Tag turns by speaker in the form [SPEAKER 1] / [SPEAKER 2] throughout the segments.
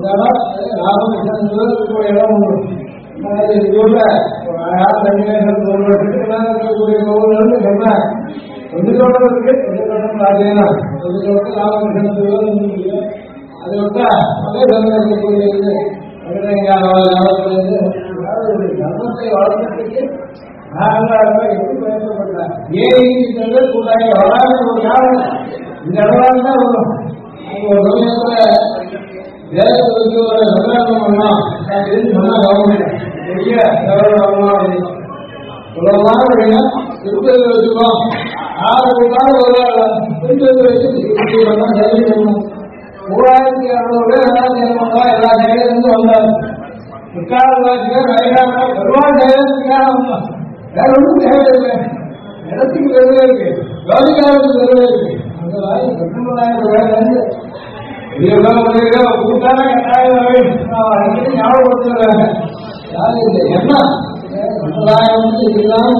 [SPEAKER 1] ராமகிருஷ்ணன் இடம் உண்டு. இதுல இருக்கக்கூடிய கோவில்கள் சொன்னேன். சொந்தத்தோட்டம் இருக்கு, சொந்தத்தோட்டம் ராஜேனா, சொந்தத்தோட்டம் ராமகிருஷ்ணன். அது விட்டா அதே இருக்கக்கூடிய இது தர்மத்தை வளர்க்கறதுக்கு எப்படி பயன்படுத்தப்பட்டார்? ஏன் கூட்டாளி வராது ஒரு காரணம் இந்த இடத்துல தான் வரும். ஒரு சமயத்துல தேசத்துக்கு ஒரு சந்திராசனம் பண்ணலாம் சொன்னா கவர்மெண்ட் பெரிய சொல்லலாம். திருப்பதி வச்சுக்கோம், 6 ஒரு திருப்பதி வச்சு 3200 எல்லா கையிலிருந்து வந்தார். பெருமாள் கையிலுக்காக வந்தான். வேற ஒன்றும் தேவையில்லை. இடத்துக்கு வெறுவே இருக்கு, ஜோதிகாரத்துக்கு வெறுவே இருக்கு. அந்த வாய் 19,000 கூட்டான கட்டாயம் ஞாபகப்படுத்துறாங்க. யாரும் இல்லை என்ன சமுதாயம் இதுதான்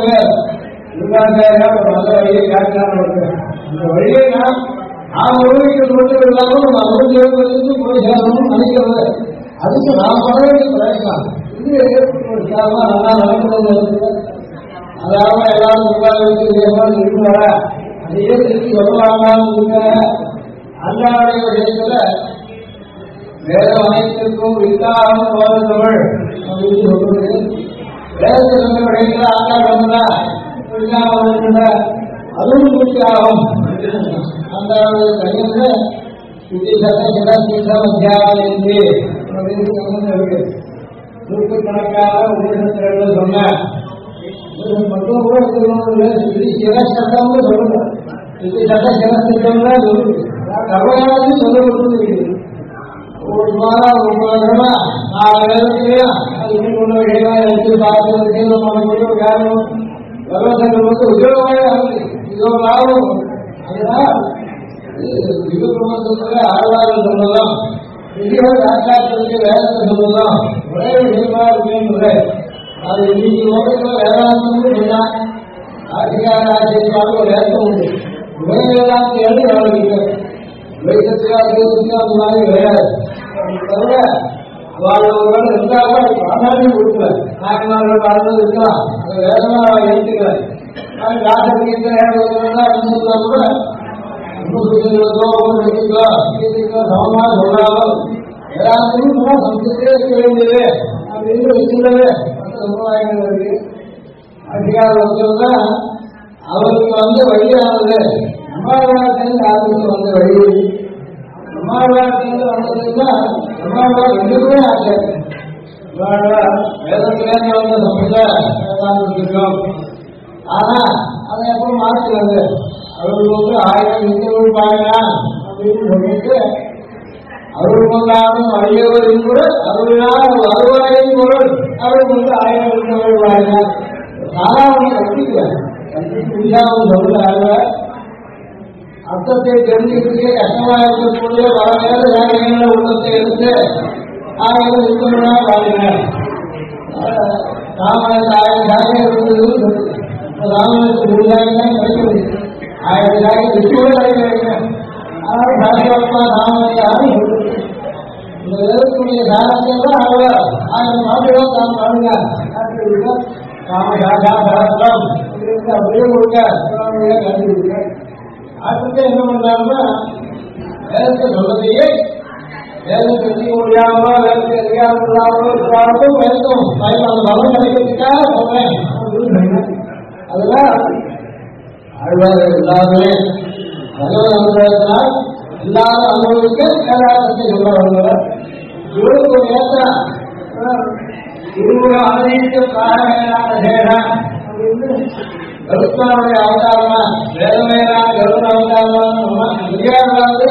[SPEAKER 1] நல்ல வழியை காட்டாங்க. அந்த வழியை நாம் உருவிக்கிறது மட்டும் இல்லாமல் அனுபவித்து போய் சேரணும்னு நினைக்கிறது. அதுக்கு நாம் பண்ண வேண்டிய பிரயத்னம் இது நல்லா நடக்கிறது. அதாவது எல்லாரும் இருக்கு வர அதையே திருப்பி சொல்லலாமான்னு இருக்க. அன்றாடைய விஷயத்துல வேத அனைத்திற்கும் வித்தாகம் தமிழ் அப்படின்னு சொல்றது. வேதத்தில் இருந்த விஷயத்துல ஆண்டாடுறா அதுவும் பூர்த்தியாகும். அந்த கையில அத்தியாவதி அப்படின்னு இருக்கு. நூற்றுக்கணக்கான உபநிஷத்துகள் சொன்ன மட்டும் கூட சிரசட்டம்னு சொல்லுங்க. சட்டசிரசட்டம்னா சொல்லுது. கர்மகாலத்தையும் சொல்ல கொடுத்து ஒரு மாதம் 30 4 வேதத்திலையும் அது இன்னும் ஒன்று விஷயமாக எடுத்து பார்த்து பண்ணக்கூடிய ஒரு காரணம் விவசாயம் வந்து உத்தியோகமாக ஆகுது. இதோ லாபம் அதுதான் யுகப்பிரபந்தத்துல ஆழ்வார்கள் சொல்லலாம், ஆச்சாரத்திற்கு வேதத்தை சொல்லலாம். ஒரே விஷயமா இருக்குன்னு அது இன்னைக்கு லோகத்துல வேதாந்தம் சொன்னா ஆசிகார ஆச்சரியமாக ஒரு வேதம் உண்டு. வேதாந்தம் எழுதி வாழ்க்கை வைத்தியத்துக்கு அந்த மாதிரி கிடையாது. தவிர அவர்கள் இருந்தாலும் பிராதானியம் கொடுக்கல. நாயன்மார்கள் வாழ்ந்தது இருக்கலாம், அதை வேதமா எழுத்துக்கல. டாக்டருக்கு இந்த இருந்தா கூட சமமா சொன்னாலும் எல்லாத்தையும் சமத்துக்கே இருக்க வேண்டியது அப்படின்னு வச்சுள்ளது சமுதாயங்கள் இருக்கு. அதிகாரம் தான் அவருக்கு வந்து வழியானது. சமாதானத்திலிருந்து ஆரம்பித்து வந்த வழி சமாதானத்திலிருந்து வந்ததுன்னா சமாதானம் ரெண்டுமே ஆச்சு. வேதத்திலேருந்து வந்த சம்பிரதாயம். ஆனா அதை எப்போ மாற்றுறது? அவருக்கு வந்து 1000 நித்தியங்கள் பாயலாம் அப்படின்னு சொல்லிட்டு அவருக்கு வந்தாலும் அழியவரும் கூட அவர்களால் 60,000 பொருள் அவருக்கு வந்து 1000 நித்தியங்கள் பாயலாம். சாதாரண கட்டிக்குவேன் புரியாமல் சொல்றாங்க. அர்த்தத்தை தெரிஞ்சுக்கிறதுக்கே கஷ்டமாக இருக்கக்கூடிய பல நேர வேலைகளை உள்ளத்தை எடுத்து 1000 நித்தியங்களா பாருங்க. ராமாயணம் 1000 இருந்தது. ராமாயணத்துக்கு முடியாதான் கிடைக்கிறது. 1000 விட்டுவிட கிடைக்கிறேன். ஆனால் சாஸ்திரமா ராமனையாரும் இந்த வேதத்துடைய சாரத்தை தான் அவர் 1000 மாதம் தான் பாருங்க. ராமசாசா சாஸ்திரம் அப்படியே கொடுக்க கண்டுபிடிக்க ஆற்றத்தை என்ன பண்றாங்கன்னா வேதத்தை சொல்லதையே வேதத்தை செய்ய முடியாமலோ வேதத்தை அறியாமலாமலோ இருக்கிறாலும் வேதம் அந்த பலம் கிடைக்கிறதுக்காக சொல்றேன். அதெல்லாம் ஆழ்வார்கள் எல்லாருமே பகவத் அனுபவத்தினால் எல்லாரும் அனுபவிக்க வேதாந்தத்தை சொல்ல வந்தவர். இவருக்கு ஒரு ஏற்றம் இருவரு ஆதரிக்க காரணமான சேஷம் அப்படின்னு கருத்தாவுடைய அவதாரமா வேதமேனா கருத்த அவதாரமா விஜயாவது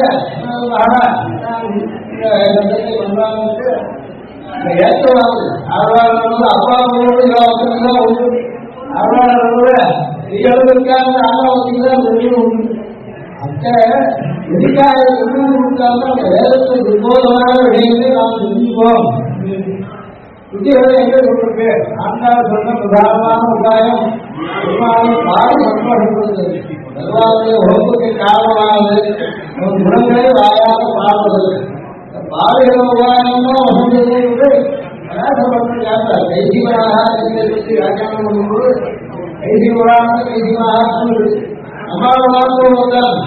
[SPEAKER 1] ஏற்றவாது ஆழ்வார்கள் அப்பாவோடு யோகத்தான் உண்டு. ஆழ்வார்கள் இருக்காங்க ஆழ்வாசிதான் உண்டு. அத்த எதுக்காக கொடுத்தாலும் அந்த வேதத்தை துர்போதமான விடயங்களை நாம் தெரிஞ்சுப்போம். புத்திகளை எங்க சொல்லிருக்கு? ஆண்டாள் சொன்ன பிரதானமான உபாயம் பெருமாளும் பாடி சந்தோஷப்படுது. பெருமாளுடைய உடம்புக்கு காரணமானது குணங்களை வாயாக பாடுவது. பாடுகிற உபாயமும் வசந்தது கேட்டார். கைசிகராக வியாக்கியானம் பண்ணும்போது கைசிகராக கைசிகராக அம்மாவுக்காக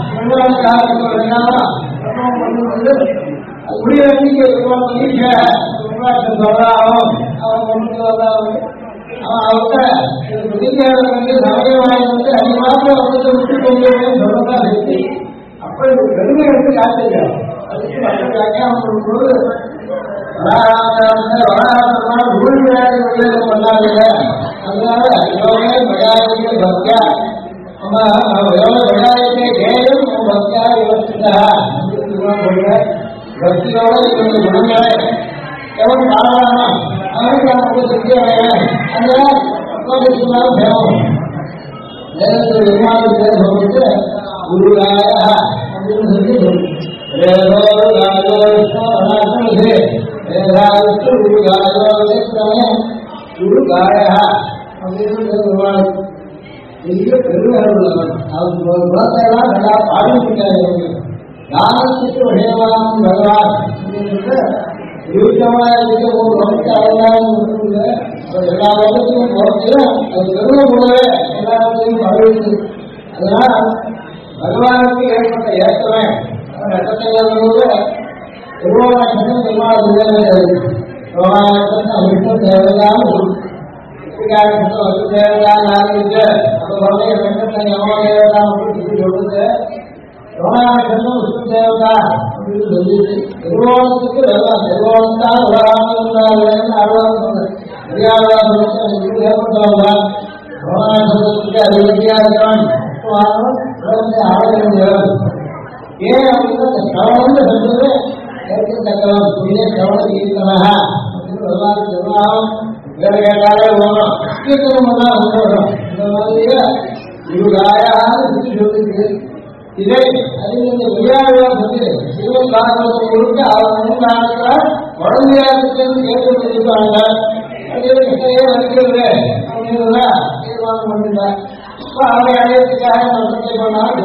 [SPEAKER 1] முடிய சொல்லலாம் அவன் கொண்டு வந்தாலும் அவங்க புதிக்காரங்க சமய வாங்கி அதிகமாக வந்து விட்டு கொண்டு சொல்லதான் இருக்கு. அப்படி பெருமை எடுத்து காட்டுங்க. அதுக்கு மற்ற வியாக்கியானம் பண்ணும்போது பண்ணாங்க. அதனால யோகே பயாயத்தை பக்தியா பயாயத்தை கேயம் பக்தியா யோசித்தா பக்தியோட இவங்க குணங்களே எவன் காரணம் அவனுக்கு நமக்கு திருப்தி அடைவேன். அதனால பேரும் நேரத்தில் விமானத்தை சொல்லிட்டு குருகாய அப்படின்னு சொல்லி குருகாய அப்படின்னு பெரிய பெருமையாளர் அவர் குலத்தையெல்லாம் நல்லா பாடிவிட்டாரு. ஞானத்துக்கு விஷயமான பகவான் விருத்தமாக இருக்க ஒரு வகுப்பு எல்லா வகுப்பையும் போட்டு அது பெருமை கூடவே எல்லாத்தையும் பரவிட்டு அதனால் பகவானுக்கு ஏற்பட்ட ஏற்றமே நட்சத்திரங்களோடு எவ்வளவு நட்சத்திரம் விஷ்ணு தேவையில்லாமல் தேவையில்லாம ஆரம்பிச்சு அப்ப நட்சத்திரம் எவ்வளோ தேவையில்லாமல் சொல்லுது. ரோமானந்தம் விஷ்ணு தேவதா அப்படின்னு சொல்லிட்டு நிர்வாணத்துக்கு வெள்ளம் நிர்வாணத்தால் வராமல் ஆழ்வாங்க ஏற்பட்டவங்க ரோமானந்தத்துக்கு அதிகப்படியா இருக்கிறவன் ஆளுநர் ஏன் அப்படின்னா இந்த கவனம் சொல்றது ஏற்கத்தக்கவன் புதிய கவனம் ஈர்த்தனாக அப்படின்னு வரலாறு சொன்னாலும் வேற கேட்டாலே போகணும் கீர்த்தனம் பண்ணா வரும். இந்த மாதிரியே இவராயான்னு சொல்லிட்டு இதை அதில் இந்த விளையாடுவார் வந்து சிவன் காரணத்தை கொடுக்க அவர் காரணத்தால் குழந்தையாருக்கு கேட்டு இருப்பாங்க. அது கிட்டையே வருகிறது அப்படின்னா தீர்மானம் பண்ணிட்டார். அவரை அடையத்துக்காக நோக்கத்தை பண்ணால்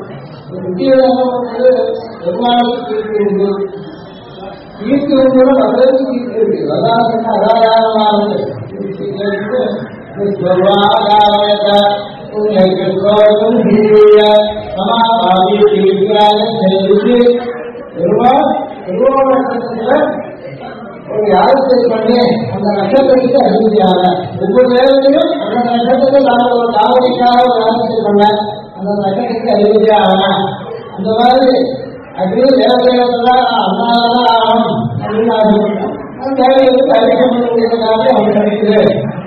[SPEAKER 1] பெருமாளுக்கு ஈர்த்து வந்து அதற்கு ஈர்த்து இருக்கு. அதாவது அதாரணமானது ஒரு யாருக்கு பண்ணி அந்த நட்சத்திரத்துக்கு அறிவிச்சாங்க. ஒவ்வொரு நேரத்திலும் அந்த நட்சத்திரத்தை நாங்கள் ஒரு காவலிக்காக ஒரு யாருக்கு பண்ண அந்த நட்சத்திரத்துக்கு அறிவிச்சாங்க. அந்த மாதிரி அப்படின்னு தேவதைகள்லாம் அண்ணாதான் ஆகணும் அப்படின்னு ஆசைப்பட்டோம். அந்த தேவைகளுக்கு அறிவிக்கப்பட்டதுக்காக அவங்க கிடைக்குது.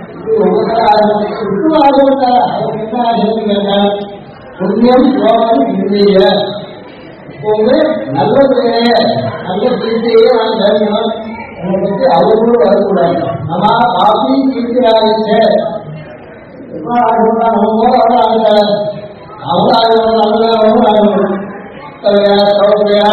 [SPEAKER 1] புண்ணியம் சோகம் இந்திய நல்ல பெரிய நல்ல கீர்த்தியே நான் கேட்கணும். என்னை பற்றி அவர்களும் வரக்கூடாது. நம்ம காப்பி கீர்த்தியாகிச்சு எப்போ ஆகணும்னா நம்ம ஆகணும் அவங்க ஆகணும் நல்லவங்களும் ஆகணும். சௌகரியா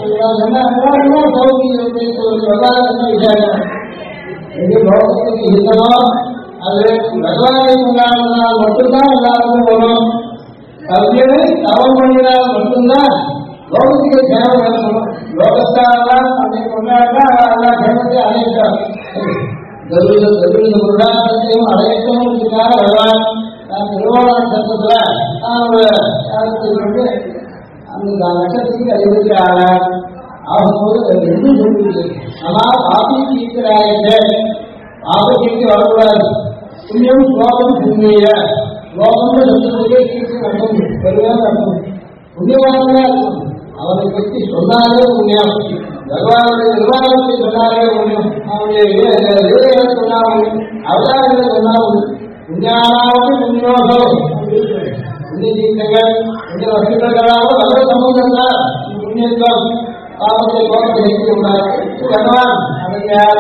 [SPEAKER 1] சௌகரி விசாரிக்கணும். எது லோகத்துக்கு இருக்கணும் அது பகவானை கொண்டாடினால் மட்டும்தான் எல்லாருக்கும் வரும். கல்வியை தவம் பண்ணினால் மட்டும்தான் லோகத்துக்கு சேவை இருக்கணும். லோகத்தாரெல்லாம் அதை கொண்டாடினா எல்லா சேவத்தை அடையிட்டார். பொருளாதாரத்தையும் அடையட்டோம்னுக்காக பகவான் நான் திருவோண நட்சத்திரத்தில் யாருக்கு அந்த நட்சத்திரத்துக்கு அறிவிக்கிறாங்க. ஆகும்போது என்ன சொல்லுது ஆனா பாபி தீர்க்கிறாங்க. பாபத்திற்கு வரக்கூடாது. புண்ணியம் ஸ்லோகம் புண்ணிய ஸ்லோகம்னு சொல்றதுக்கே கீர்த்தி நடக்கும் பெருமையாக நடக்கும். புண்ணியவானதா இருக்கும். அவனை பற்றி சொன்னாலே புண்ணியம். பகவானுடைய நிர்வாகத்தை சொன்னாலே புண்ணியம். அவனுடைய லீலைகளை சொன்னாலும் அவதாரங்களை சொன்னாலும் புண்ணியானாவது புண்ணியோகம் புண்ணிய தீர்த்தங்கள் புண்ணிய வசதிகளாக நல்ல சமூகம் தான் புண்ணியத்துவம் பாபத்தை கோபத்தை செய்யக்கூடாது. பகவான் அடையார்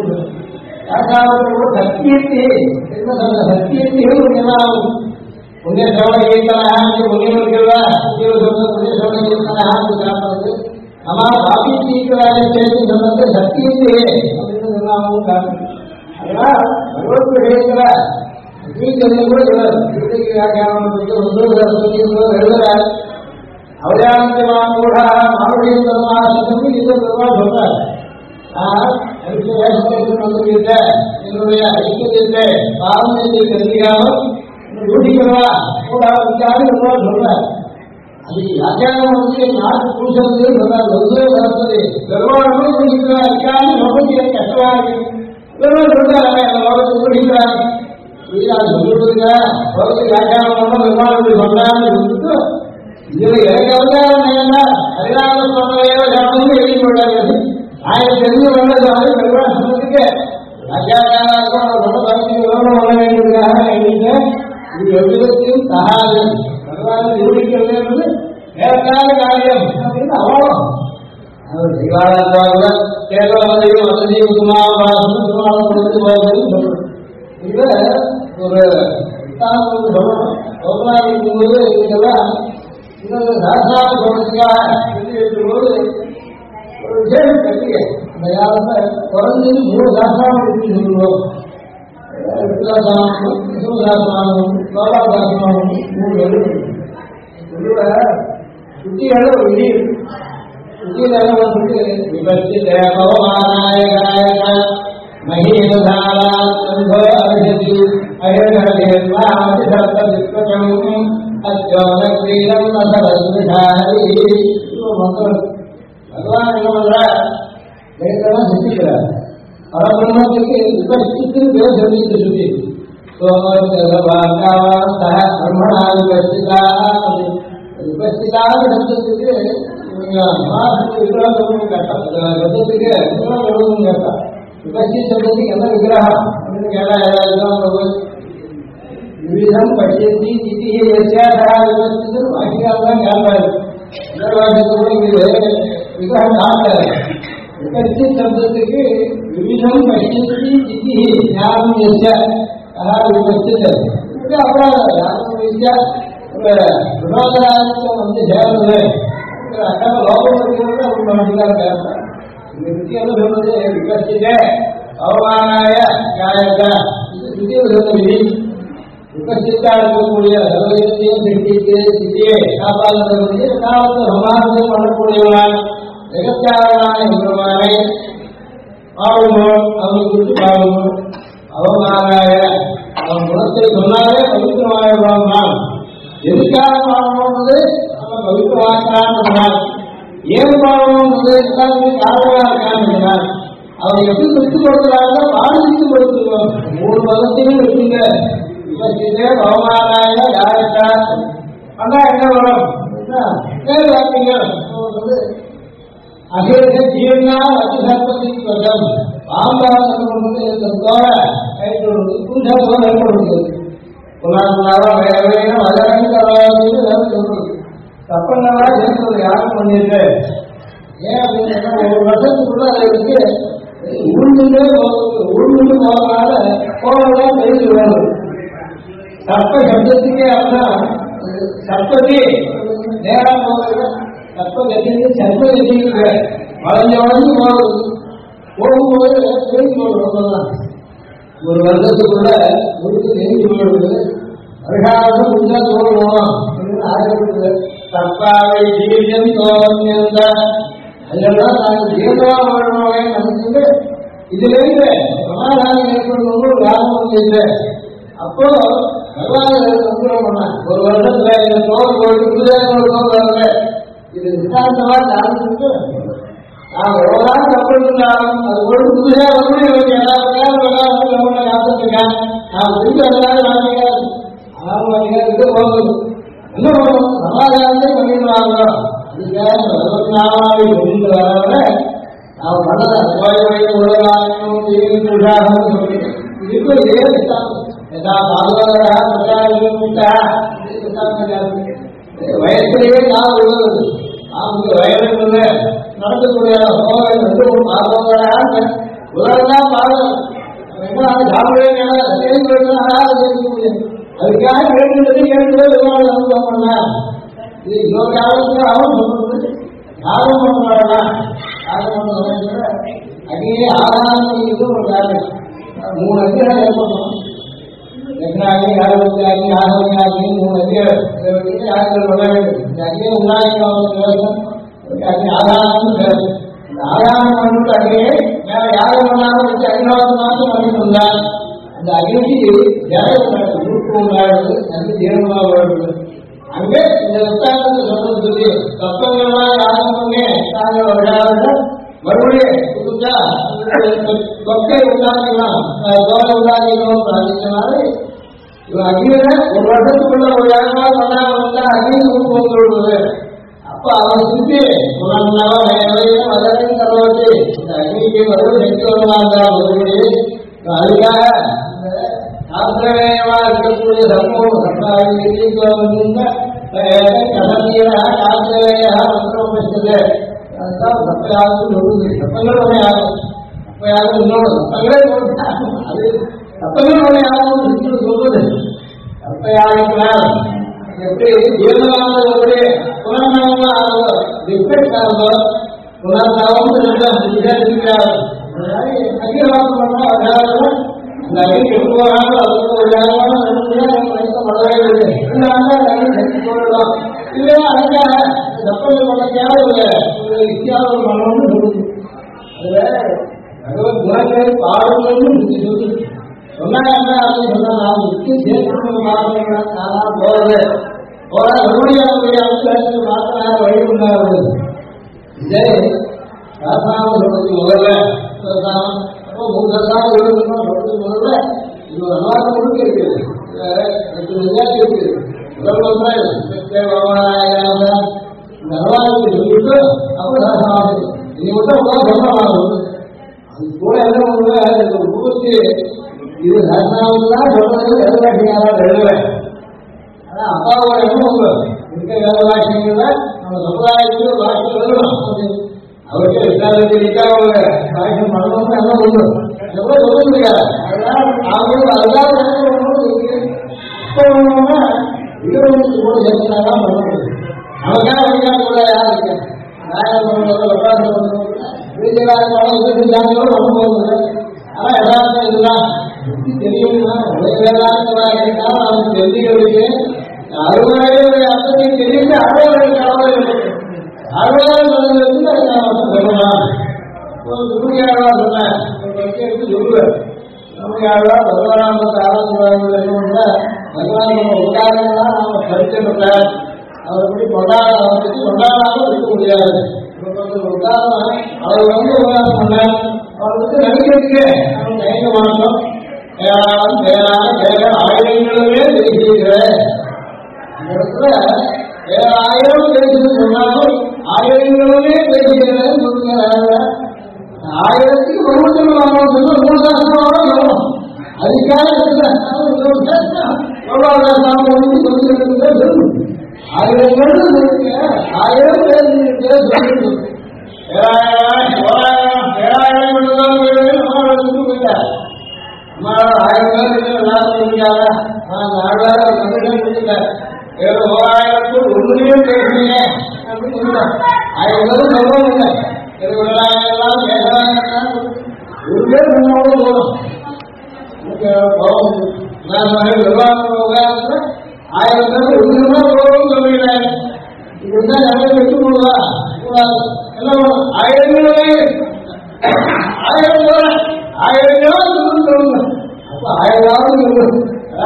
[SPEAKER 1] சத்தியத்தை என்ன சொல்ற சத்தியத்தையும் புண்ணியமாகும். புண்ணிய சோழ கீர்த்தனாக புண்ணியம் இருக்கிறதா புண்ணிய சோழ கீர்த்தனாக காட்டுறது. நம்ம பாபி தீர்க்கிறாரை சேர்த்து சொன்னது சத்தியத்தையே அப்படின்னு சொன்னாலும் காட்டுது. அதனால் பகவத் விஷயத்துல கீர்த்தனை கூட வியாக்கியானம் எழுதுறார். அவதானத்தை கூட மாவட்ட மறுபடியும் பெருமாள் இதை பெருமாள் சொல்றார். வந்துவிட்ட என்னுடைய ஐக்கியத்தை பாரம்பரியத்தை தெரிஞ்சுக்காமல் ஊட்டிக்கிறவா கூட பெருமாள் சொல்றார். அது வியாக்கியானம் வந்து நாட்டு பூசறது சொல்றாரு. ஒன்றே வளர்த்தது பெருமாளும் குடிக்கிறார். அச்சாரம் ரொம்ப கஷ்டமா இருக்கு. பெருமாள் சொல்றாங்க அந்த லோகத்தை குடிக்கிறாங்க. சொல்லிவிடுங்க வியாக்கியானம் பண்ண பெருமாள் சொன்னான்னு சொல்லிட்டு இதுல எனக்கு அவதாரம் என்ன அதிகார சொன்னதையோ ஜாமன்னு எழுதி கொண்டாரு. ஆயிரம் தெரிஞ்சு வந்தது பெருமாள் சொன்னதுக்கு வியாக்கியானம் ரொம்ப பரிசு பண்ண வேண்டியதுக்காக எழுதிட்டு இது எவ்விதத்தையும் தகாது பகவான் நிரூபிக்கிறது என்பது நேரத்தான காரியம் அப்படின்னு அவ்வளவு கேரளத்தையும் வசதியும் சுமாவாசம் சொல்றது. இதுல ஒரு சொல்லணும். சோதனாவிக்கும் போது இதெல்லாம் இன்னொரு ராசான சொல்றதுக்காக சொல்லி வைக்கும்போது ஒரு விசேஷம் கட்டிய அந்த காலத்துல குறைஞ்சது 3 சாஸ்திரம் இருக்கு சொல்லுவோம். வித்தியாசமானமும் விசுவசாசமானமும் சோழாசாசமானமும் 3 எழுது சொல்லுவ சுத்தியோட ஒரு விதி சுத்தியில வந்து விபத்தி தேவமானாயகாய மகீதாரா சந்தோ அர்ஹதி அயர்ஹதேவாதி சப்த விஸ்வகம் அத்யோன கிரீடம் நசரஸ்விதாரி மக்கள் பகவான் என்ன பண்றார்? வேதெல்லாம் சித்திக்கிறார். பரபிரம்மத்துக்கு விபஸ்திக்கு பேர் சொல்லிட்டு சுத்தி பிரம்மணா விபஸ்திதாக சப்தத்துக்கு விக்கிரகம் கேட்டான். சப்தத்துக்கு விக்கிரகம் கேட்டான். விபஸ்தி சப்தத்துக்கு என்ன விக்கிரகம் அப்படின்னு கேட்டா விவிதம் பட்சத்தி திதி விபஸ்தி வாக்கியாதான் கேட்பாரு. விக்கிரகம் காட்டாரு. விபஸ்தி சப்தத்துக்கு விவிதம் பட்சத்தி திதி ஞானம் விபஸ்தித்து அப்புறம் ஞானம் வித்யா வினோதராஜம் வந்து சேர்ந்தது அக்கா லோகம் இருக்கிறது அவங்க மனசுக்காக கேட்பார். இந்த வித்தியாசம் சொல்றது விபஸ்திதே அவமானாய காயத்த இது சொன்ன விதி. விபஸ்தித்தா இருக்கக்கூடிய சர்வத்தையும் சிட்டிக்கு சிட்டியை காப்பாற்றக்கூடிய காலத்தை சமாதானம் பண்ணக்கூடியவன் ஜெகத்யாரனான பெருமானை பாவமோல் அவனை குறித்து பாவமோல் அவமானாய அவன் குணத்தை சொன்னாலே பவித்திரமாயிருவான். எதுக்காக பாவம்ன்றது நம்ம பவித்திரமாக்கான். ஏன் பாவம்ன்றது எல்லாருமே காரணமா இருக்கான். அவன் எப்படி விட்டு கொடுக்கிறாங்க பாதித்து கொடுத்துருவோம். 3 மதத்தையும் வச்சுங்க. விபத்திலே பவமானாய யாருக்கா அண்ணா என்ன வரும் அகில ஜீவனா அத்திசற்பதி ஸ்வரம் பாம்பாவது பூஜா போல ஏற்படுது. தப்பன்னவா சேர்ந்தது யாரும் பண்ணிட்டு ஏன் அப்படின்னா ஒரு வருஷத்துக்குள்ள அதுக்கு உருண்டு போறதுனால கோவம் தெரிஞ்சு வேணும். சர்ப்ப சப்தத்துக்கே அர்த்தம் சர்ப்பதி நேரம் போகிறது. சர்ப்ப கட்டிக்கு சர்ப்ப கட்டிக்கு வளைஞ்சு போகுது. போகும்போது தெரிஞ்சு போடுறோம். ஒரு வருஷத்துக்குள்ள உருக்கு தெரிஞ்சு போடுறது. வருஷாவது முடிஞ்சா தோணும் அப்படின்னு ஆசைப்படுது. சர்ப்பாவை ஜீவியம் தோன்ற அதெல்லாம் நாங்கள் ஜீவனமா வாழ்வோமே நினைச்சுட்டு இதுல இருந்து சமாதானம் ஏற்படுவது ஒரு காரணம் இல்லை. அப்போ பகவான் பண்ண ஒரு வருஷத்துல இந்த தோல் போயிட்டு புதுதாக ஒரு தோல் வரல. இது விசாந்தமா காரணத்துக்கு நான் எவ்வளவு தப்பு இருந்தாலும் அது ஒரு புதுசா வந்து எல்லாருக்கும் காத்துருக்கேன். நான் திரும்பி அதனால வாங்கிக்க போகுது. என்ன பண்ணுவோம் சமாதானத்தை பண்ணிடுவாங்க. அதுக்காக 24 முடிந்து வர நான் பண்ணல கோயில் உலகம் சொல்லி இதுக்கு இதே வயசுலேயே நான் உள்ளது. அவங்க வயது நடத்தக்கூடிய உலகம் பாருங்க அதுக்காக கேட்கிறது அனுபவம் பண்ண இது இன்னொரு காலத்துல அவன் சொல்றது யாரும் பண்ண அங்கேயே ஆதாரம் ஒரு காரணம் 3 அதிகாரம் ஏற்படணும். யக்னாகி யாகவத்தியாகி ஆகவத்தியாகி 3 அதிகாரம் ஆட்கள் பண்ண வேண்டும். இந்த அங்கே உண்டாக்கி ஆதாரம் இந்த ஆதாரம் பண்ணிட்டு அங்கே வேற யாரும் பண்ணாலும் வச்சு அகிலாவது மாதம் பண்ணிட்டு இருந்தார். அந்த அகிலிக்கு ஜாதகம் உண்டாடுது, அந்த ஜீவனமாக வருது. அங்கே இந்த விசாரத்தை சொல்றது சொல்லி தத்துவங்கள்லாம் யாரும் பண்ணி நாங்கள் விடாத மறுபடியும் புதுசா தொக்கை உண்டாக்கலாம், தோலை உண்டாக்கணும் பிரார்த்திச்சனால இவன் அகில ஒரு வருஷத்துக்குள்ள ஒரு யாருமாவது வந்தா அகில வந்து விடுவது. அப்ப அவன் சுற்றி புலன்னாலும் அதனையும் தரவச்சு இந்த அக்னிக்கு வருவது நெட்டு வருவாங்க. மறுபடியும் அதுக்காக சாஸ்திரமா இருக்கக்கூடிய சமூகம் கதந்தியா சாஸ்திரேயா மந்திரோபனிஷத்து அதுதான் சப்பையாவது சொல்லுது. சப்பங்கள் ஒண்ணே ஆகும், சப்பையாவது இன்னொரு சப்பங்களே அது சப்பங்கள் ஒண்ணே ஆகும் சொல்லுது. சப்பையாகினால் எப்படி ஜீவனமானது எப்படி புனர்நவமா ரிஃப்ரெக்ட் ஆகுதோ புனர்நவம் இருக்கிறார். அகிலவாசம் பண்ணா அதாவது அந்த அகில் எப்படி போறாங்களோ அதுக்கு ஒரு மழை சொல்லலாம். இல்லையா அதுக்காக சப்பங்கள் பண்ணக்காக ஒரு வித்தியாசம் பண்ணணும்னு சொல்லுது. அதுல பகவத் குணங்கள் பாடணும்னு சொல்லுது. சொன்னா என்ன அப்படின்னு சொன்னா நான் முக்கிய சேர்த்து பார்க்கணும். நானா போறது போற மறுபடியும் அவங்களுக்கு பார்க்க வழி உண்டாகுது. இதே சாஸ்திரம் சொல்றதுக்கு முதல்ல மூசாமம் சொல்றதுக்கு முதல்ல இது ஒரு அனுவாதம் முழுக்க இருக்குது. வித்தியாசம் இருக்குது. இந்த அனுவாதத்தை சொல்லிட்டு அப்புறம் சாஸ்திரம் இனி மட்டும் சொல்லணும். அது கூட என்ன ஊருக்கு இது சாஸ்திரம் சொல்றது வேதவாட்சியாரா எழுதுவேன். ஆனா அப்பாவோட எண்ணம் இருக்க வேதவாட்சியங்கள நம்ம சமுதாயத்துக்கு ஒரு வாட்சி எழுதணும். அவருக்கு விசாரிக்கா ஒரு வாட்சியம் பண்ணணும்னு எல்லாம் ஒண்ணு எவ்வளவு சொல்ல முடியாது. அதனால அவங்களுக்கு அதுதான் இப்போ ஒண்ணுன்னா இருபது கூட சேர்த்துனாதான் பண்ண முடியும். நமக்கான வழிகாட்டு கூட யாரும் இருக்கு நாயகம் பண்ண போகுது. ஆனா யதார்த்தம் இதுதான் தெரியும்னா உலக வேதாந்தமாக இருந்தாலும் அவனுக்கு தெரிஞ்சுக்கிறதுக்கு அறுவடையுடைய அர்த்தத்தையும் தெரியுது. அறுவடை அறுவதாம் சொல்லலாம். துணியாளா சொன்னேன் சொல்லுவேன். துணியாளா பகவான் ஆலோசனை பகவான் உதாரணம்லாம் நாம படிச்சிருக்க அவரை பற்றி கொண்டாடாமல் இருக்க முடியாது. உதாரணம் அவர் உதாரணம் பண்ணேன். அவருக்கு நடிக்கிறதுக்கு நம்ம தயங்க மாட்டோம். ஏராளம் பேரான பேர ஆயிரங்களுமே பேசுகிறேன். அந்த இடத்துல வேற ஆயிரம் பேசுன்னு சொன்னாலும் ஆயிரங்களுமே பேசுகிறேன் சொல்லுங்க. ஆயிரத்துக்கு ஒருத்தர் வாங்கணும் சொன்னா 3 சாஸ்திரம் வரும். அதுக்காக ஆயிரங்கள் சொல்லுங்க. ஆயிரம் பேர் சொல்லுங்க. ஒன்றுமே பேசுறீங்க அப்படின்னு சொல்லுங்க. 1000 பேரும் சொல்லுவாங்க. ஒரு பேர் முன்னோட போதும். விவகாரத்துல 1000 பேர் ஒண்ணுமே போதும் சொல்லுகிறேன். இப்படிதான் நிறைய வெட்டு போடுவா கூடாது. எல்லாம் 1000 சொல்லுங்க. அப்ப 1000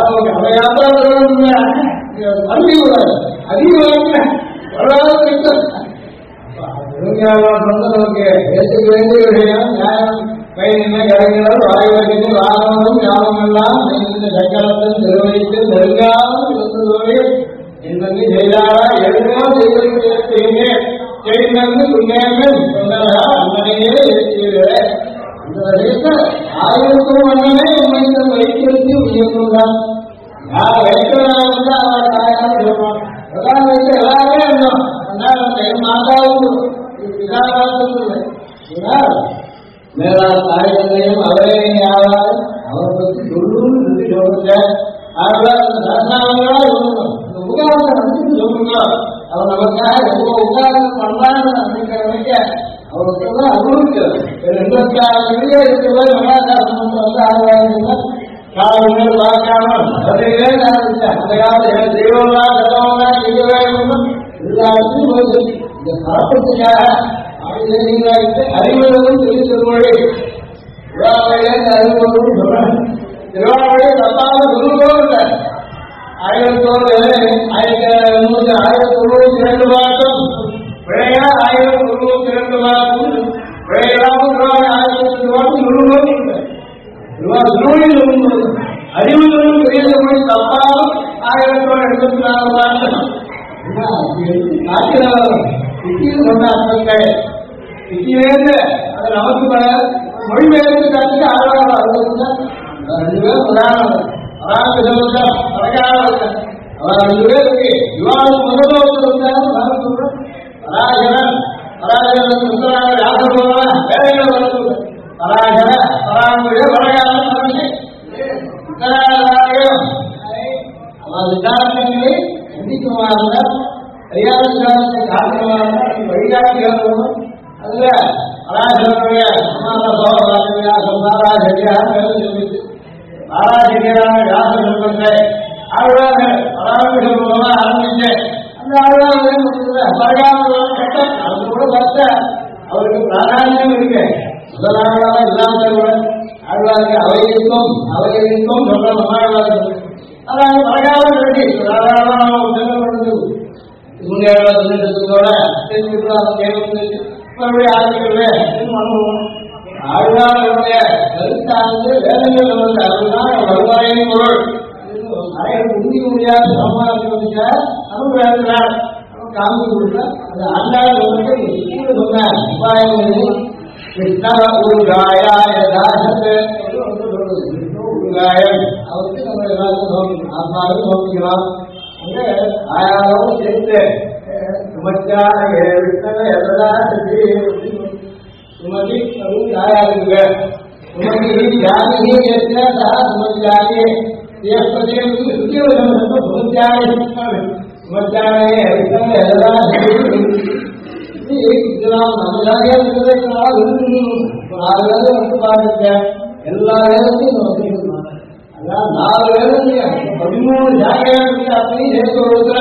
[SPEAKER 1] அதிகமாக நமக்கு ஏற்றுக்க வேண்டிய விஷயம் நியாயம். பயிரின கலைஞர்கள் வாய்வர்கள் வாகனம் ஞாபகம் எல்லாம் சக்கரத்தில் நிர்வகித்து நெருங்காமல் இருந்ததோடு என்னென்னு செய்தாரா எதுவோ செய்வதற்கு செய்து துணியாமல் சொன்னதா அண்ணனையே ஏற்றுகிறேன். இந்த வகையில் 1000 அண்ணனே உண்மைக்கு வைத்திருத்தி உயர்ந்தான். யார் வைக்கிறவங்க அவர் தாயார் சொல்லுவான். பிரதான வைக்க எல்லாருமே இருந்தோம். மாதாவும் மேலாள் தாயத்தையும் அவரே யாராவது அவரை பற்றி சொல்லுன்னு சொல்லுங்க. உதாரணம் சொல்லுங்க. அவர் நமக்காக எவ்வளவு உதாரணம் பண்ணான்னு அப்படிங்கிறவங்க அவருக்கு தான் அனுபவிக்கிறது. 26 இருக்கிறது மகாசாசனம் வந்து ஆழ்வார்கள் காலங்கள் பார்க்காம அதிலே ஆரம்பிச்சேன். அந்த காலத்தில் தெய்வம்லாம் கதவெல்லாம் செய்ய வேண்டும் எல்லாத்தையும் இதை பரப்பத்துக்காக அறிவுறும் சொல்லி சொல்லுமொழி திருவாவளையில அறிவுறும் சொல்றேன். திருவாவளையை தப்பாக குருவோம் இல்லை. 1992 மாதம் பிழையா 1992 மாதம் பிழையெல்லாம் 1992 மாதம் குருவோம் இல்லை. அறிவுறும் பெரிய மொழி தப்பாலும் 1984 மாதம் சொன்னாங்க. இங்கிருந்து அது நமக்கு மொழிபெயர்த்து கற்றுக்க ஆழ்வார் 2 பேர் பிரதானம் பராமரி சம்பந்தம் பரகாலம் அவர் 2 பேர் இருக்கு. விவாதம் முதல்வர் இருந்தாலும் சொல்றேன். பராசரன் யாசம் வேலைகளை வளர்த்து பராசர பராமரிய பரகாலம் அவர் விசாரங்களை கண்டிக்குமாறு கையாளத்தை காரணமாக வழிகாட்டிகள் அதுல பராசரனுடைய பாராசரியான வியாச சொல்வத்தை ஆழ்வார்கள் பராமரி மூலமா ஆரம்பிச்சு அந்த ஆழ்வார்கள் பரகாலம் கட்டம் அது கூட பார்த்த அவருக்கு பிராதானியம் இருக்கு. முதலாளராக இல்லாத கூட ஆழ்வாருக்கு அவையிருக்கும் சொல்ற மகாழ்வார்கள் அதாவது பரகாலம் ரெடி தாராளமாக செல்லப்படுது. இவங்களோட மறுபடியும் ஆரம்பிக்கிறது ஆழ்வாருடைய கருத்தானது வேதங்கள் வந்து அதுதான் வருவாயின் பொருள். உறுதி முடியாத சமாளிக்க நமக்கு வேண்டாம் நமக்கு காமிச்சு கொடுத்தா அது ஆண்டாள் வந்து சொன்னார். உபாயம் கிருஷ்ண ஒரு காயாய தாசத்து ஒரு காயம் அவருக்கு நம்ம எல்லாருக்கும் ஆத்மாவும் நோக்கிக்கலாம். அங்கே ஆயாவும் சேர்த்து சுமச்சான சுமதி ஆயாருங்க சுமதி ஜானகி சுமச்சானே சுமச்சானே எல்லாம் நம்ம ஜாலியா வந்து பாருங்க எல்லா வேலையும் அதான் 4 வேலையும் 13 ஜாலியா இருக்கு. அப்படியே சேர்த்து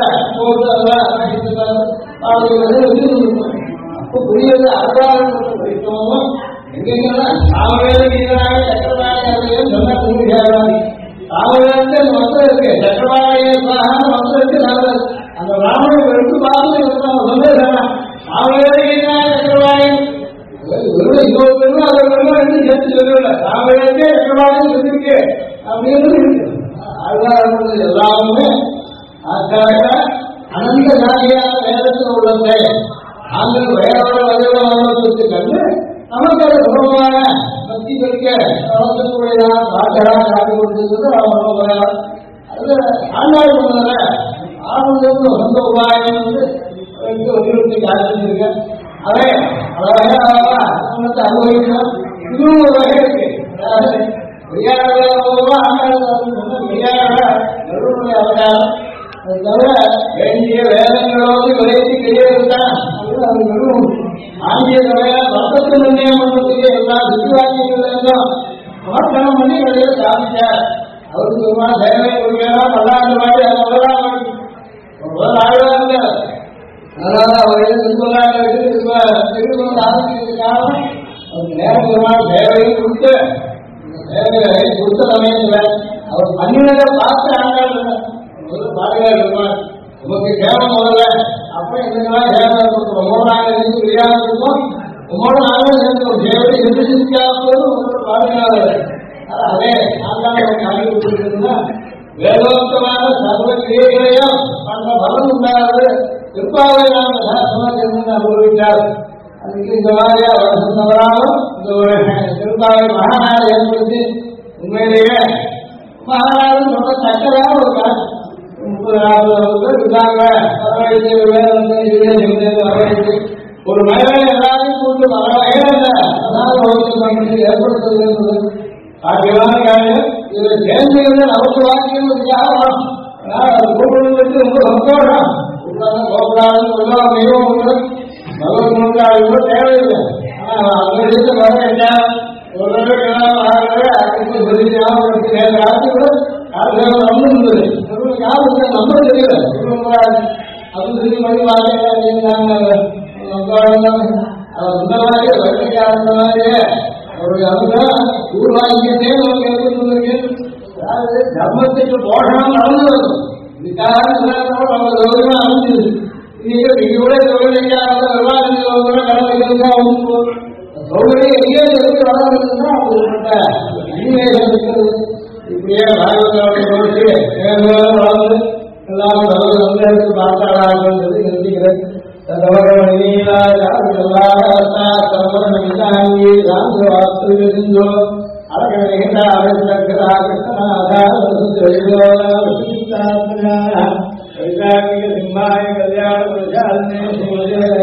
[SPEAKER 1] அப்போ புரியுது அறுபதாயிரம் படித்தோம் எங்கெல்லாம் சாமவேதீராக சக்கரவாணியாக சொன்ன முடியாது. சாமவேதத்தை மொத்தம் இருக்கு சக்கரவாணிய மொத்தம் இருக்கு. அந்த பிராமணன் எடுத்து பார்த்து சொன்னதுதான் சாமவேதீராக சக்கரவாணி இன்னொரு பெருமை அதை பெருமை என்று சேர்த்து சொல்லல. சாமவேதத்தை சக்கரவாணி சொல்லிருக்கு அப்படின்னு இருக்கு. அறுபதாயிரம் எல்லாமே அதுக்காக அனந்த ஜாதியான வேதத்தில் உள்ளதை நாங்கள் வேறோட வகையோடு கண்டு நமக்கு அது சுலபமான பக்தி பெருக்க வளர்க்கக்கூடியதான பாட்டெல்லாம் காட்டி கொடுத்திருக்கிறது. அவங்க அது ஆண்டாள் சொன்னதுல ஆரம்பத்திலிருந்து சொந்த உபாயம் வந்து வலியுறுத்தி காட்டிருக்க அதே அழகாக அனுபவிக்கணும். இதுவும் ஒரு வகை இருக்கு. அதாவது அவதாரம் அது தவிர வேண்டிய வேதங்களோடு விளையாட்டு கிடையாதுதான். ஆங்கில வர்த்தத்தை நிர்ணயம் பண்ணுறதுக்கு எல்லா சுற்றுவாக்கியங்களும் சமர்ப்பணம் பண்ணி கடையில சாதிச்சார். அவருக்கு ஒரு மாதிரி சேவை கொடுக்கலாம் பல்லாண்டு மாதிரி அது முதல் ஆழ்வா இருந்தார். அதனால அவர் திருப்பலாக திருப்பம் ஆரம்பிக்கிறதுக்காக அவருக்கு நேரம் ஒரு மாதிரி சேவையும் கொடுத்து சேவைகளை கொடுத்த சமயத்தில் அவர் பண்ணினதை பார்த்து ஆண்டாள் பாடுகார் இருப்பார். நமக்கு சேவை முதல்ல அப்ப எங்கெல்லாம் சேவை கொடுக்கிறோம் 3 நாள் விளையாட இருக்கும். 3 நாள் சேர்ந்து ஒரு சேவை எதிர்த்து பாடுகிறார். அதே ஆண்டாள் காட்டி கொடுத்திருந்தா வேதோக்தமான சர்வ கிரியைகளையும் அந்த பலம் உண்டாவது திருப்பாவை நாம சாஸ்திரமாக அனுபவித்தார். அதுக்கு இந்த மாதிரியா வருஷம் தவறாலும் இந்த ஒரு திருப்பாவை மகாநாடு ஏற்படுத்தி உண்மையிலேயே மகாநாடு சொல்ற சக்கரான ஒரு காசு 30-40 இருக்காங்க. ஒரு மயிலை எல்லாரையும் கூட்டு பல வகையில ஏற்படுத்துவது சாத்தியமான காரியம். இதுல சேர்ந்து நமக்கு வாக்கியம் தியாகம் கூப்பிடுவதற்கு ரொம்ப சந்தோஷம். கோபுராலும் பகவத் நூற்றாளுக்கு தேவையில்லை. ஆனா அங்க இருந்து வர என்ன ஒரு ஆட்சி கூட நம்புறது யாருக்கு நம்ப தெரியல. அது சொல்லி மணி வாங்க அந்த மாதிரி வழக்கையாளர் மாதிரியே அவருடைய அதுதான் ஊர்வாக்கியமே நமக்கு ஏற்பட்டு அதாவது தர்மத்துக்கு போஷணம் நடந்து வரும். இதுக்காக நம்ம கௌரவமா அமைஞ்சிருக்கு. இது கூட தொழிலைக்காக விவாதங்கள் கடமைகளுக்காக வந்து சௌகரியம் எங்கேயோ சொல்லி வளர்ந்துருக்குன்னா அப்படிப்பட்ட அன்னிவேசம் இருக்கிறது. இப்படியே பாகவதாவுடைய வளர்ந்து எல்லாரும் நல்லது வந்து எடுத்து பார்த்தாளாகிறது நிறுத்திக்கிறது. சிம்மாய கல்யாண